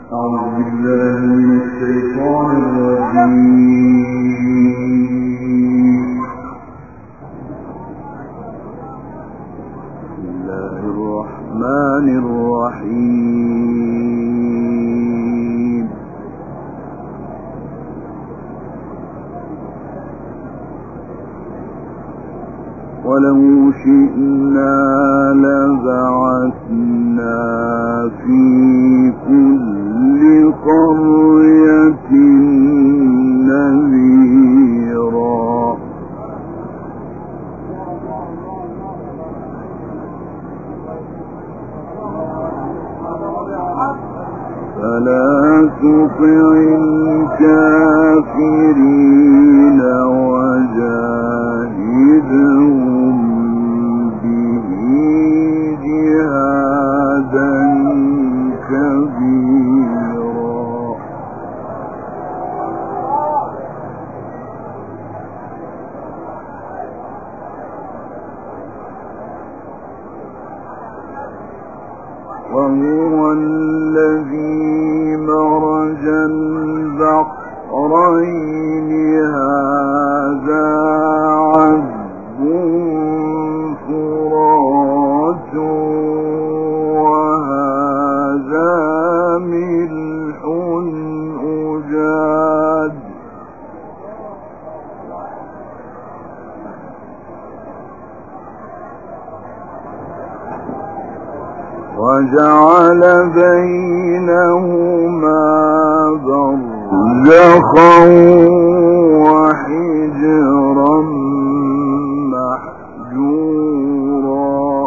ولو شئنا لبعثنا في كل قرية نذيرا فلا تطع الكافرين وجاهدهم به جهادا كبيرا وهو الذي مرج البحرين هذا عذب فرات وهذا ملح أجاج وجعل بينهما برزخا وحجرا محجورا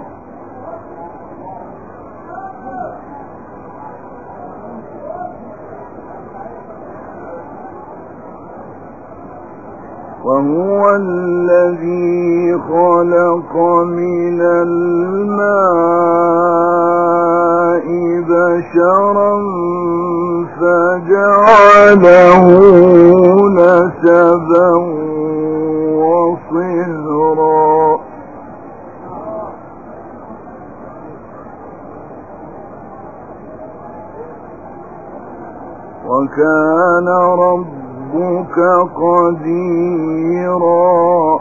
وهو الذي خلق من الماء بشرا فجعله نسبا وصهرا وكان ربك قديرا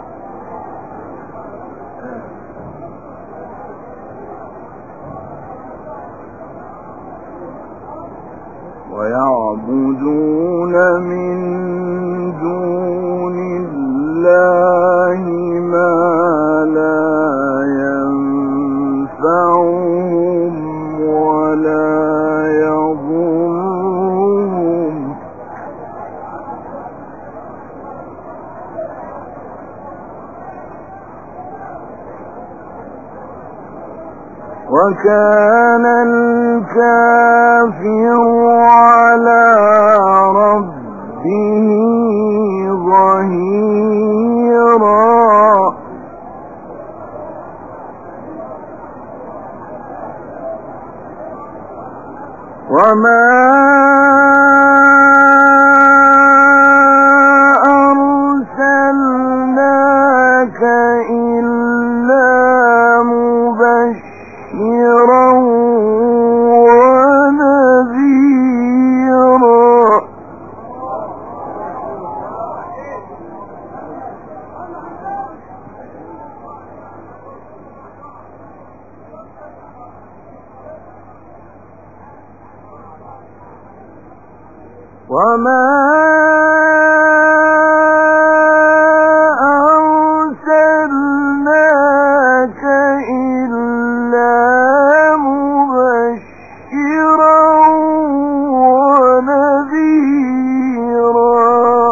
ويعبدون من دون الله ما لا ينفعهم ولا يضرهم وكان الكافر على ربه ظهيرا وما أرسلناك إلا مبشرا ونذيرا وما أرسلناك إلا مبشرا ونذيرا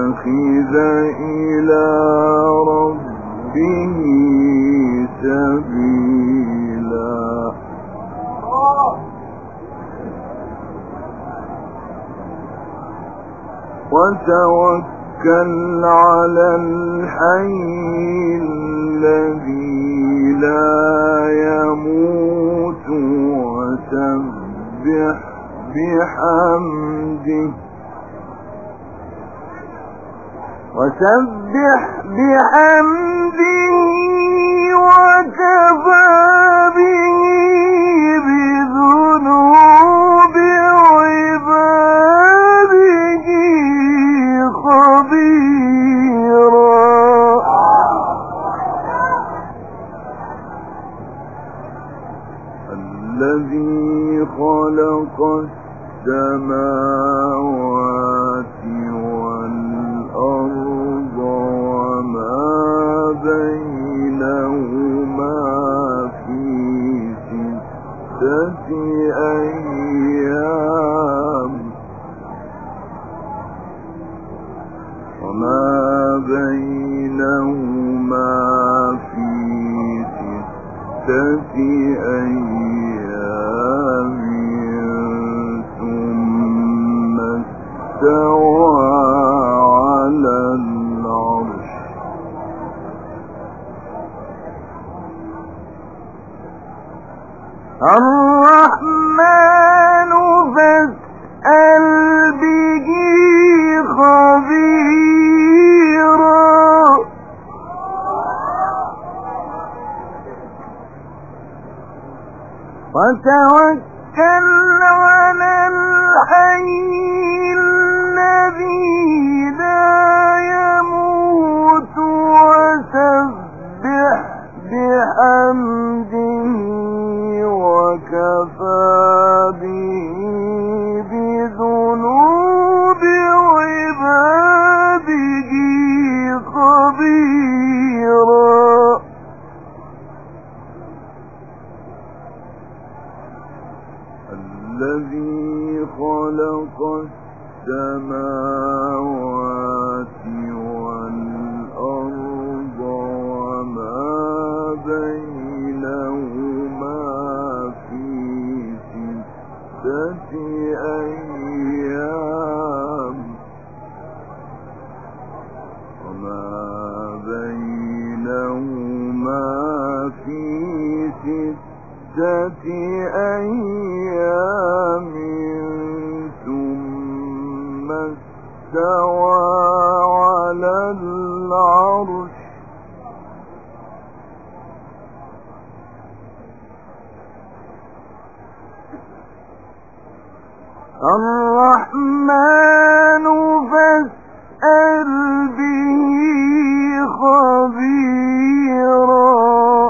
يتخذ إلى ربه سبيلا وتوكل على الحي الذي لا يموت وسبح بحمده وكفى به بذنوب عباده خبيرا الذي خلق السماوات والأرض وما بينهما في 6 أيام ثم استوى على العرش الرحمن فاسأل به خبيرا وتوكل على الحي الذي لا يموت وسبح بحمده وكفى به بذنوب عباده خبيرا الذي خلق السماوات والأرض وما بينهما في 6 أيام ثم استوى على العرش الرحمن فاسأل به خبيرا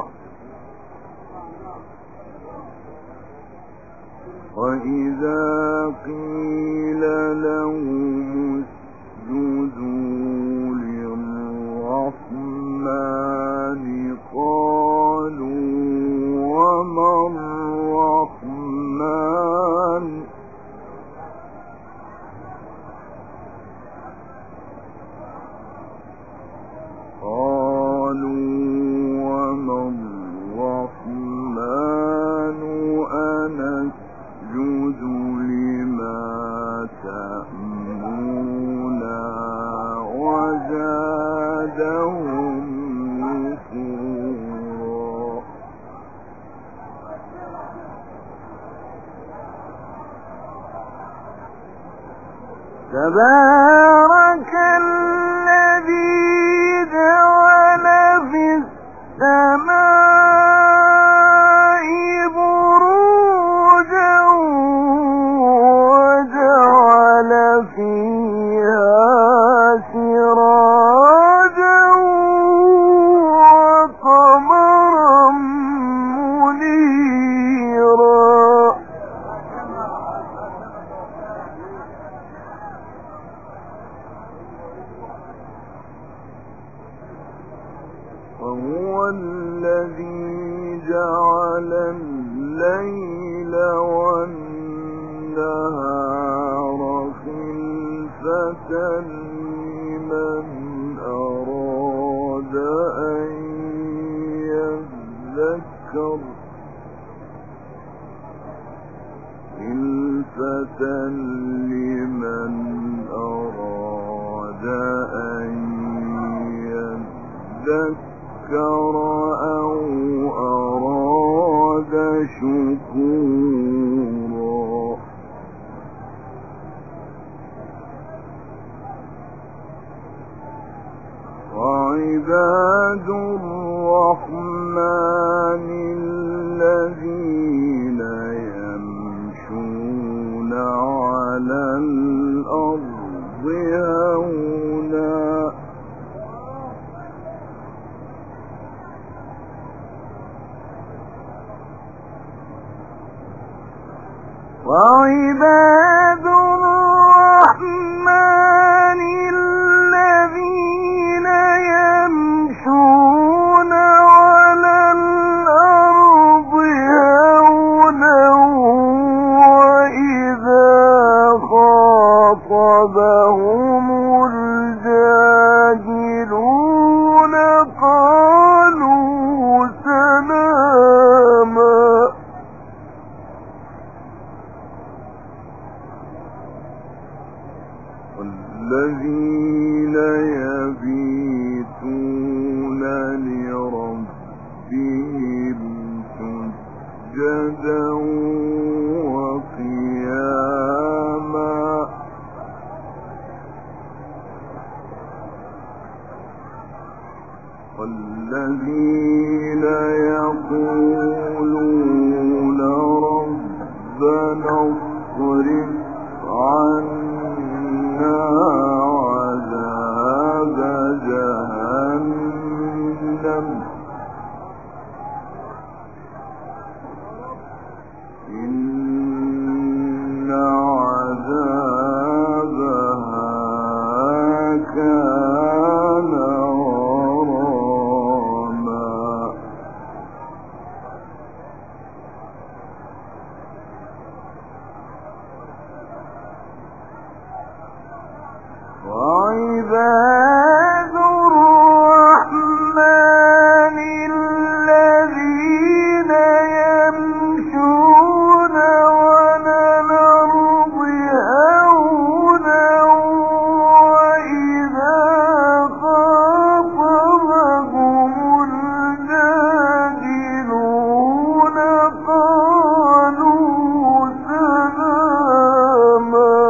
وإذا قيل لهم اسجدوا للرحمن قالوا وما الرحمن أنسجد لما تأمرنا وزادهم نفورا تبارك الذي جعل في السماء بروجا وجعل فيها سراجا وقمرا منيرا وهو الذي جعل الليل والنهار خلفة لمن خلفة لمن أراد أن يذكر أو أراد شكورا وعباد الرحمن الذين يمشون على الأرض هونا وعباد الرحمن الذين يمشون على الأرض هونا وإذا خاطبهم الجاهلون قالوا سلاما والذين يبيتون لربهم سجدا وقياما والذين يقولون ربنا اصرف عنا عذاب جهنم إن عذابها كان غراما وعباد الرحمن الذين يمشون على الأرض هونا وإذا خاطبهم الجاهلون قالوا سلاما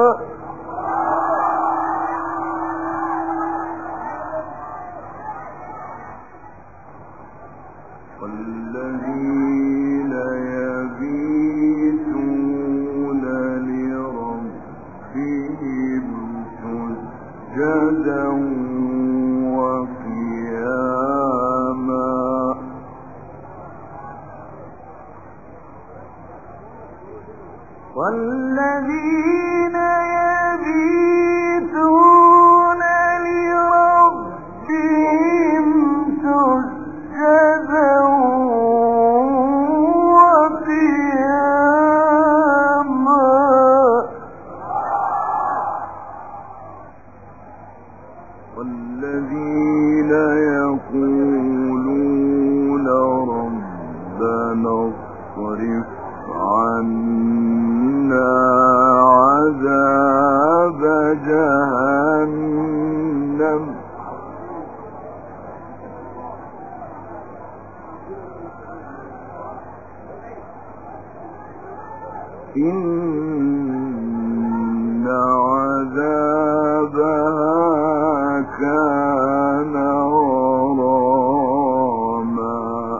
والذين يبيتون لربهم سجدا وقياما والذين يبيتون لربهم سجدا وقياما والذين يقولون ربنا اصرف عنا عذاب جهنم إن عذابها كان غراما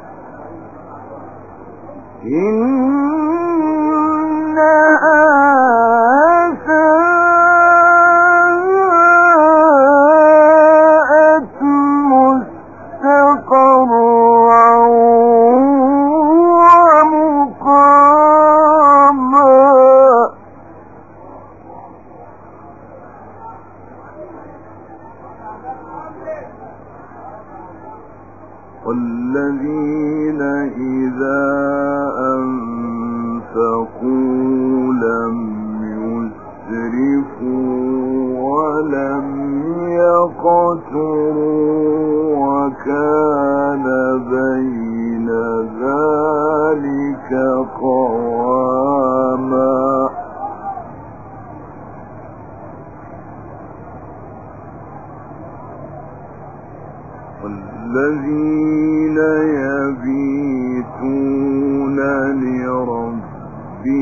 إنها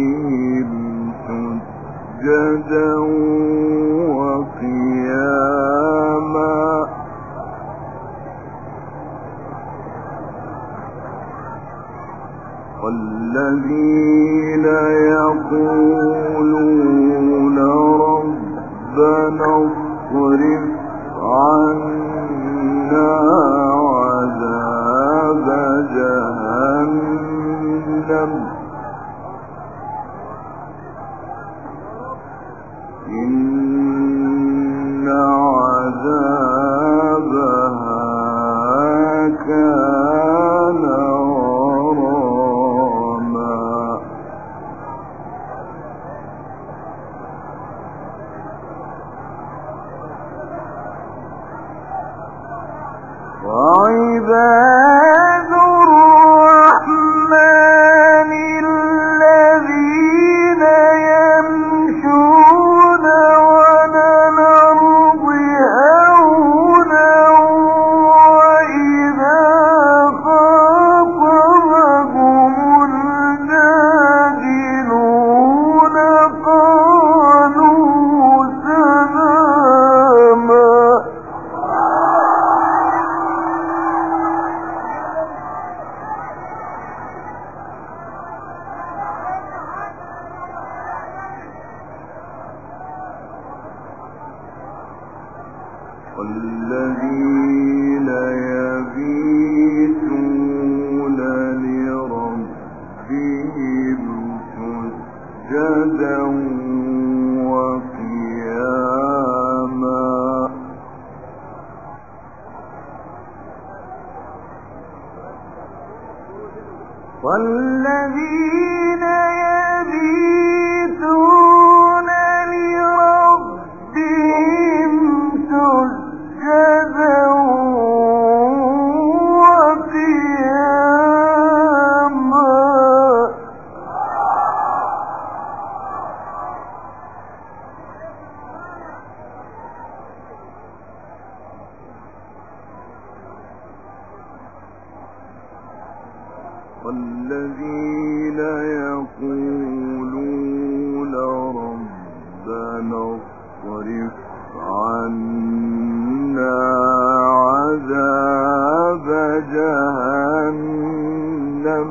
سجدا وقياما والذين يقولون ربنا اصرف عنا عذاب جهنم إن عذابها كان غراما وعباد الرحمن الذين يمشون على الأرض هونا وإذا خاطبهم الجاهلون قالوا سلاما والذين يبيتون لربهم سجدا وقياما والذين يبيتون لربهم سجدا وقياما والذين يقولون ربنا اصرف عنا عذاب جهنم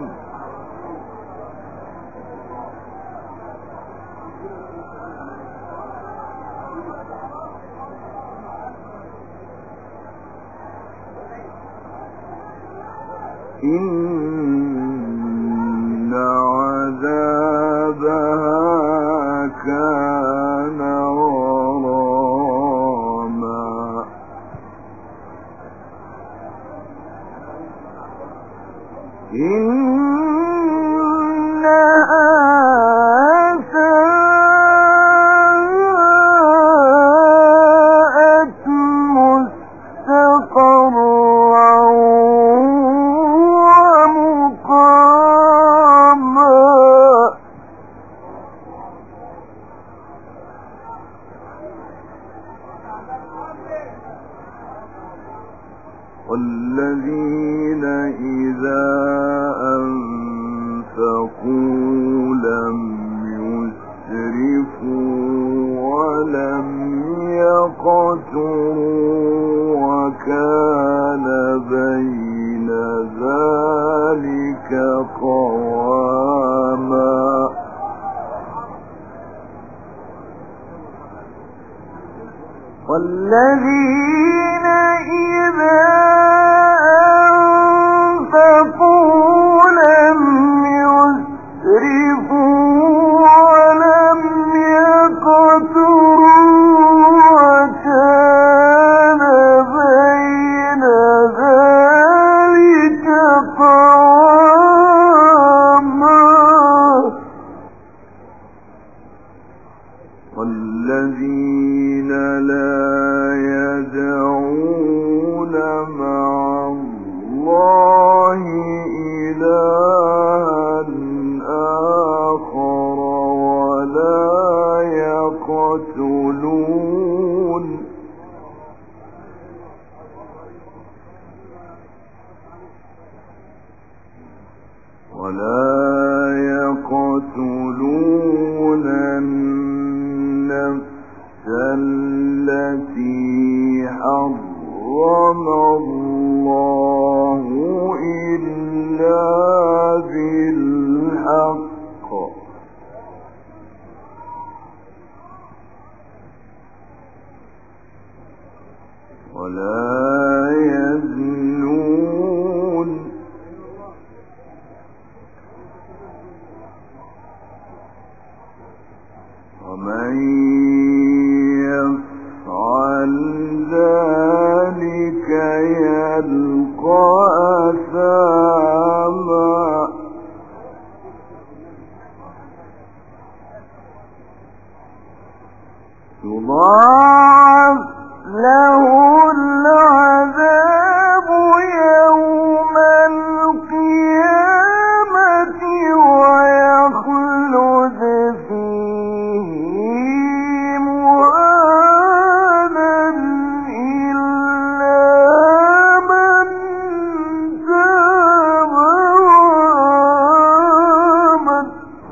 إن عذابها كان غراما إنها ساءت مستقرا ومقاما والذين إذا أنفقوا لم يسرفوا ولم يقتروا وكان بين ذلك قواما والذين إذا أنفقوا لم يسرفوا ولم يقتروا وكان بين ذلك قواما والذين لا يدعون مع الله إلها آخر ولا يقتلون ولا يزنون ومن يفعل ذلك يلقى أثاما يضاعف له العذاب يوم القيامة ويخلد فيه مهانا إلا من تاب وآمن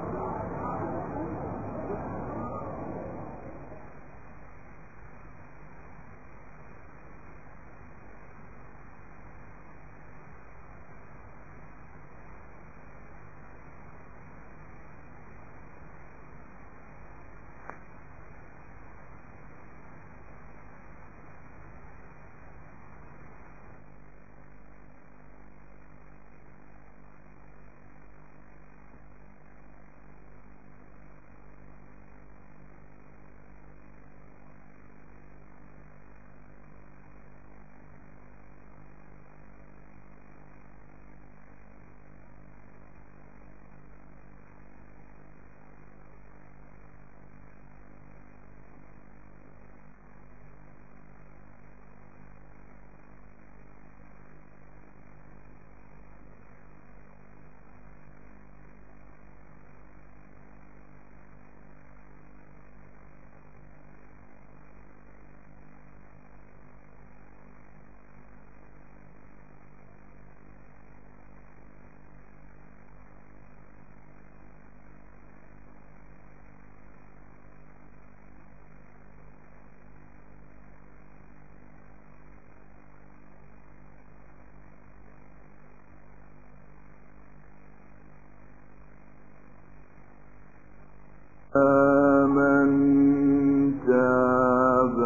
من تاب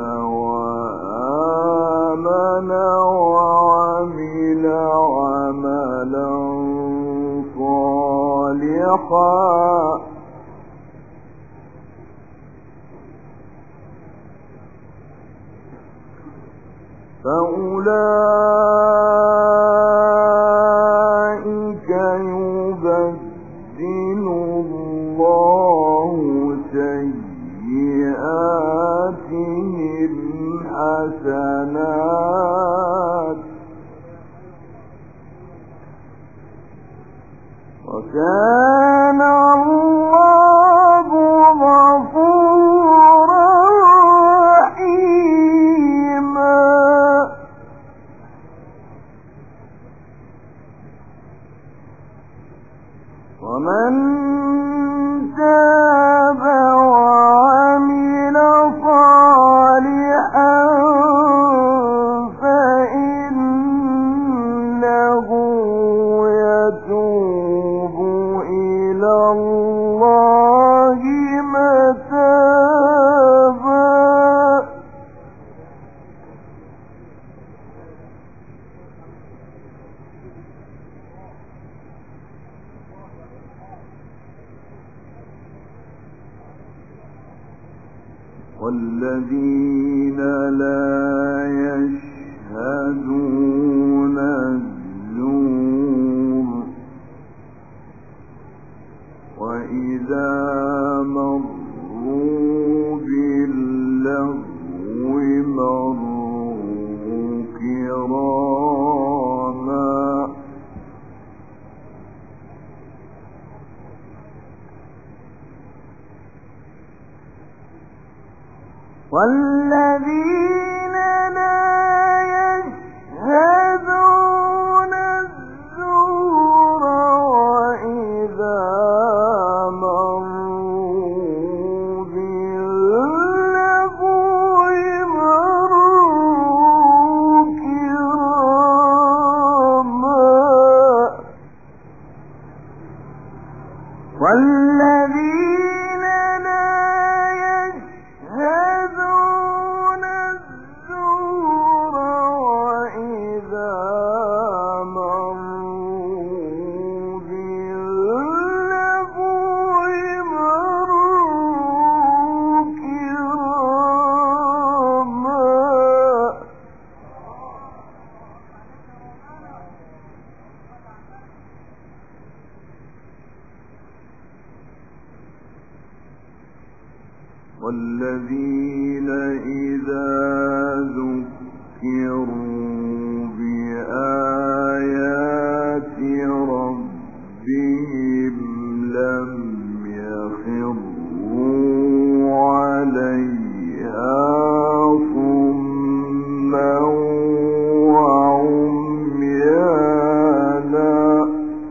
وآمن وعمل عملا صالحا فأولئك يبدل الله سيئاتهم حسنات وكان الله غفورا رحيما ومن تاب وعمل صالحا فإنه يتوب إلى الله متابا والذين لا يشهدون الزور وإذا مروا باللغو مروا كراما والذين لا يشهدون الزور وإذا مروا باللغو مروا كراما والذين لا يشهدون الزور والذين إذا ذكروا بآيات ربهم لم يخروا عليها صما وعميانا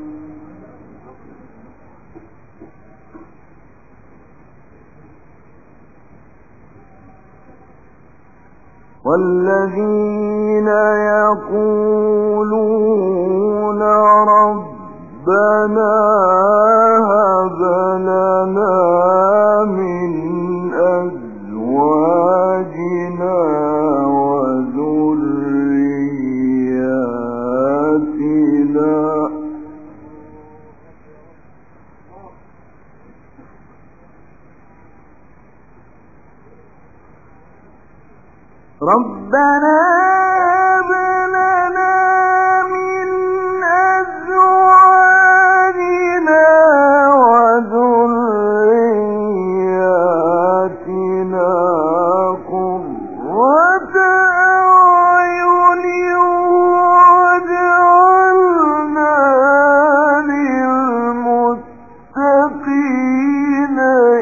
والذين يقولون ربنا هب لنا من أزواجنا وذرياتنا ربنا هب لنا من أزواجنا وذرياتنا قرة أعين واجعلنا للمتقين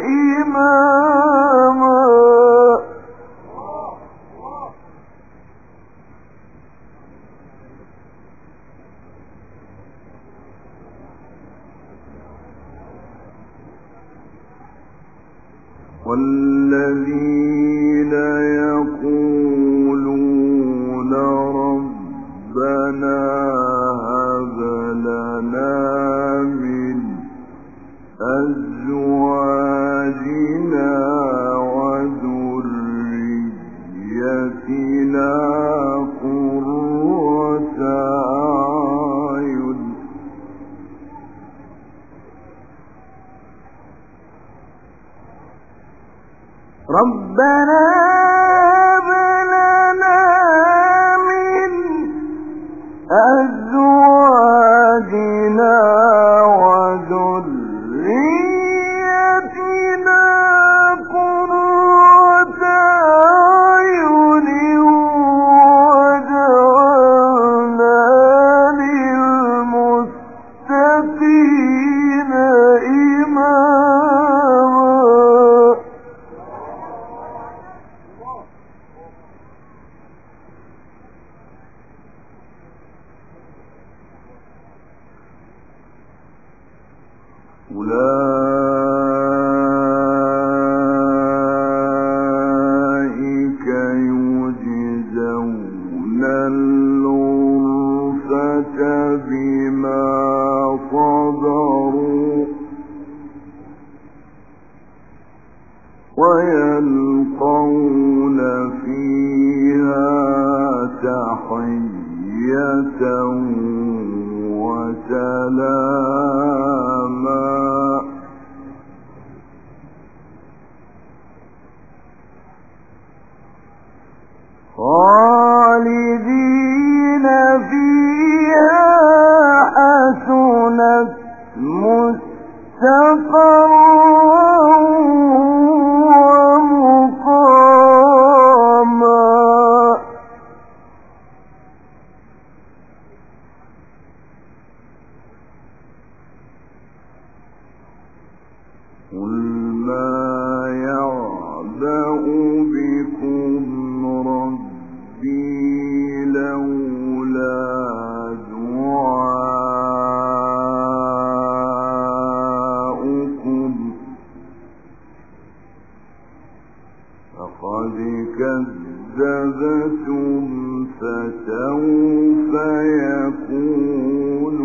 إماما والذين يقولون ربنا هب لنا من أزواجنا وذريتنا قرة أعين ربنا هب لنا من أزواجنا وذريتنا قرة أعين واجعلنا للمتقين إماما أولئك يجزون الغرفة بما صبروا ويلقون فيها تحية وسلاما خالدين فيها حسنت مستقرا ومقاما قل ما يعبأ بكم ربي لولا دعاؤكم فقد كذبتم فسوف يكون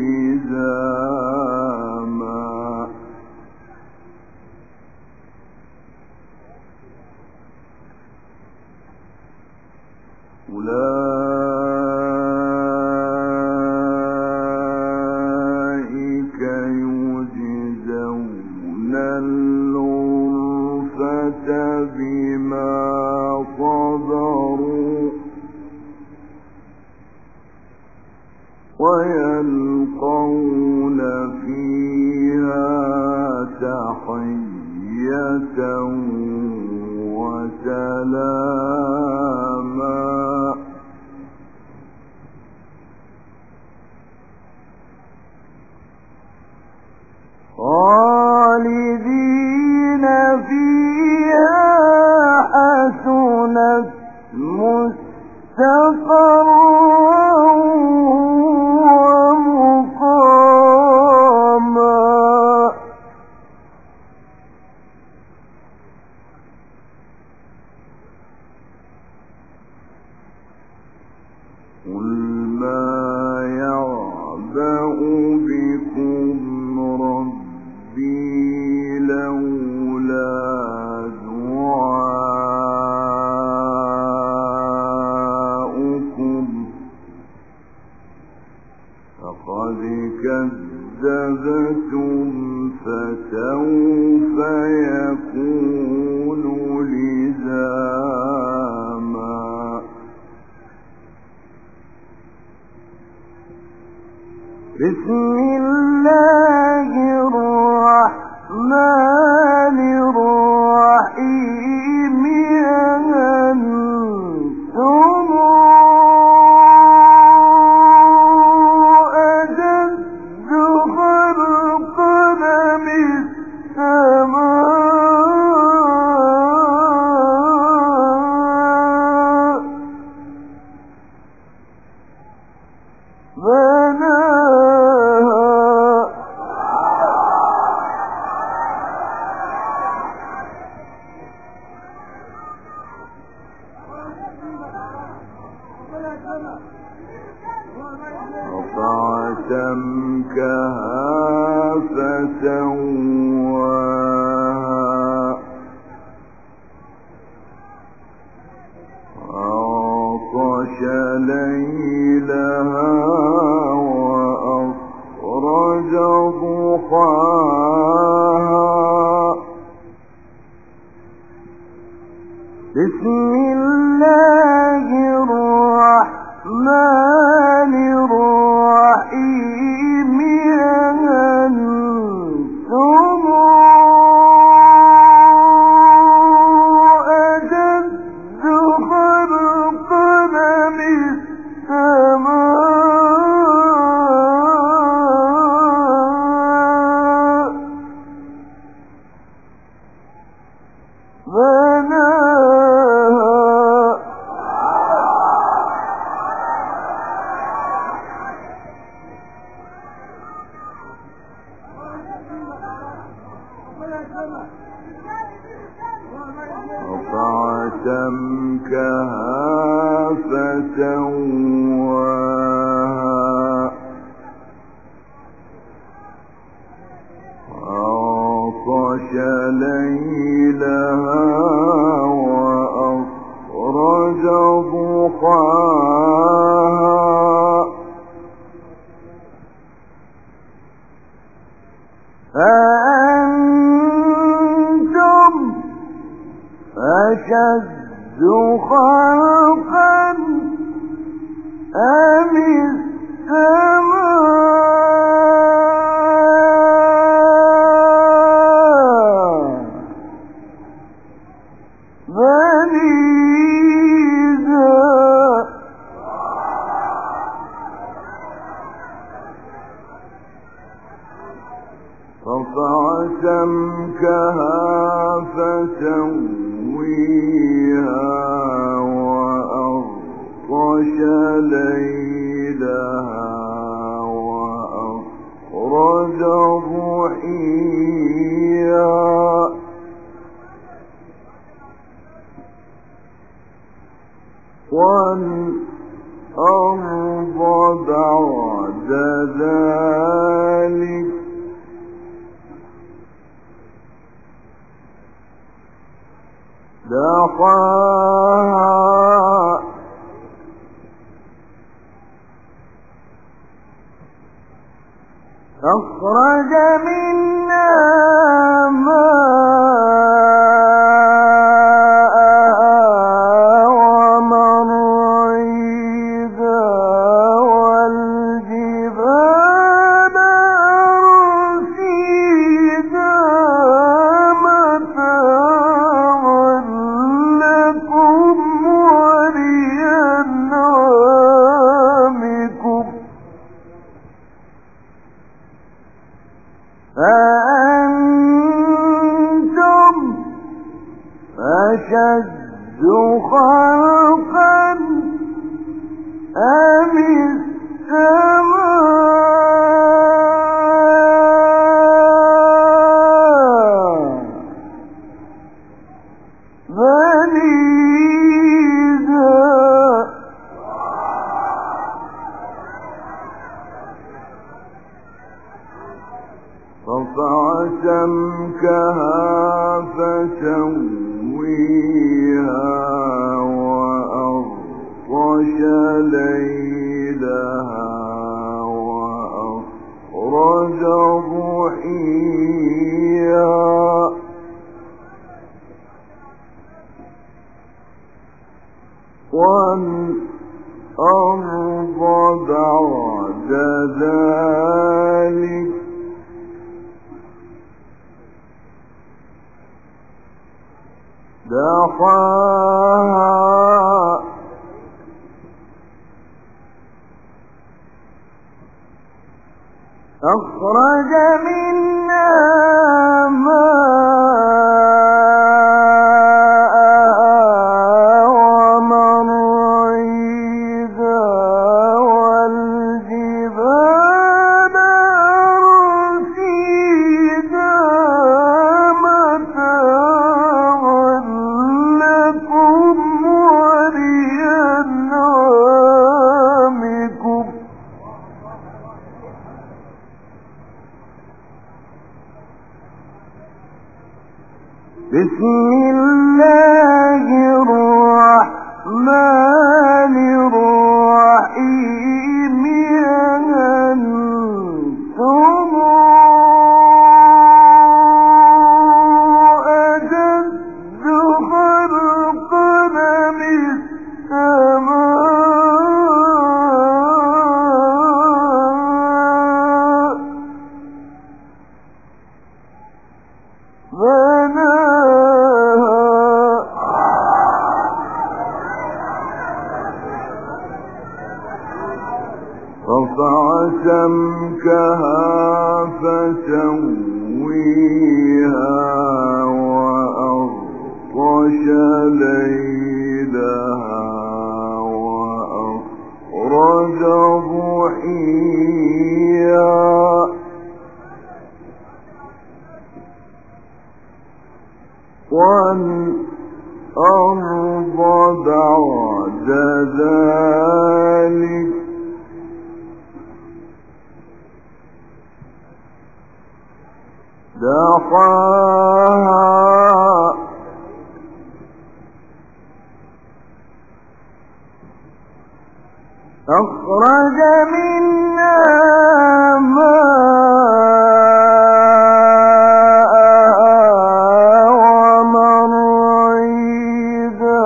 لزاما أولئك يجزون الغرفة بما صبروا ويلقون فيها تحية فيها حسنت مستقرا ومقاما قل ما يعبأ بكم ربي لولا دعاؤكم فقد كذبتم فسوف يكون لزاما بسم الله الرحمن الرحيم أنتم أشد خلقا من السماء رفع سمكها فسواها وأغطش ليلها وأخرج ضحاها بسم الله الرحمن الرحيم أنتم أشد خلقا من السماء رفع سمكها فسواها وأغطش ليلها وأخرج ضحاها أأنتم أشد خلقا أم السماء بنيها رفع سمكها فسويها وأغطش ليلها وأخرج ضحيها والأرض بعد ذلك دحاها أخرج منها ماءها ومرعيها والجبال أرسيها متاعا لكم ولأنعامكم أشد خلقا أم السماء بنيها رفع سمكها فسويها وأغطش ليلها وأخرج ضحيها والأرض بعد ذلك دحاها أخرج منها ماءها ومرعيها والجبال أرسيها متاعا لكم ولأنعامكم بسم الله الرحمن الرحيم أنتم أشد خلقا من السماء رفع سمكها فسويها وأغطش ليلها وأخرج ضحيها والأرض بعد ذلك دحاها أخرج منها ماءها ومرعيها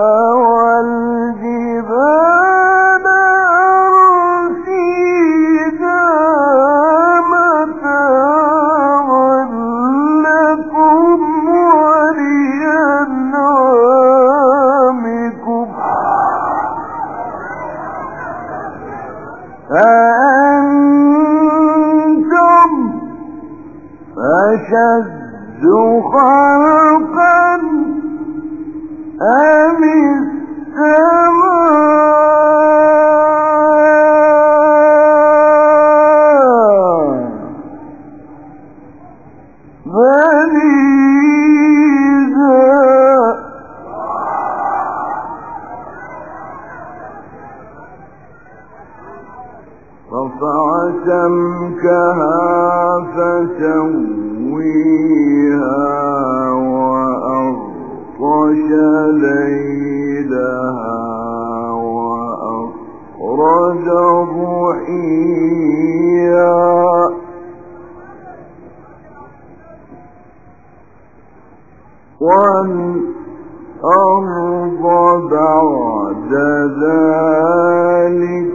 والجبال أرسيها متاعا لكم ولأنعامكم أأنتم أشد خلقا أم السماء بنيها رفع سمكها فسويها وأغطش ليلها وأخرج ضحيها والأرض بعد ذلك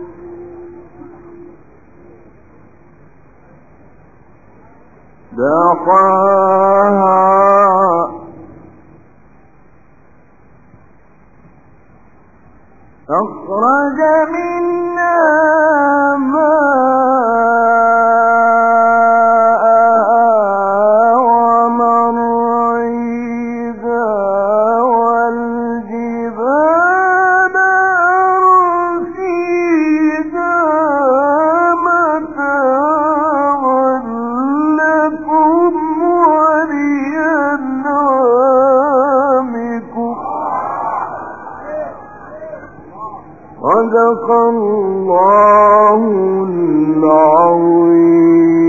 دحاها أخرج منها ماءها ومرعيها صدق الله العظيم.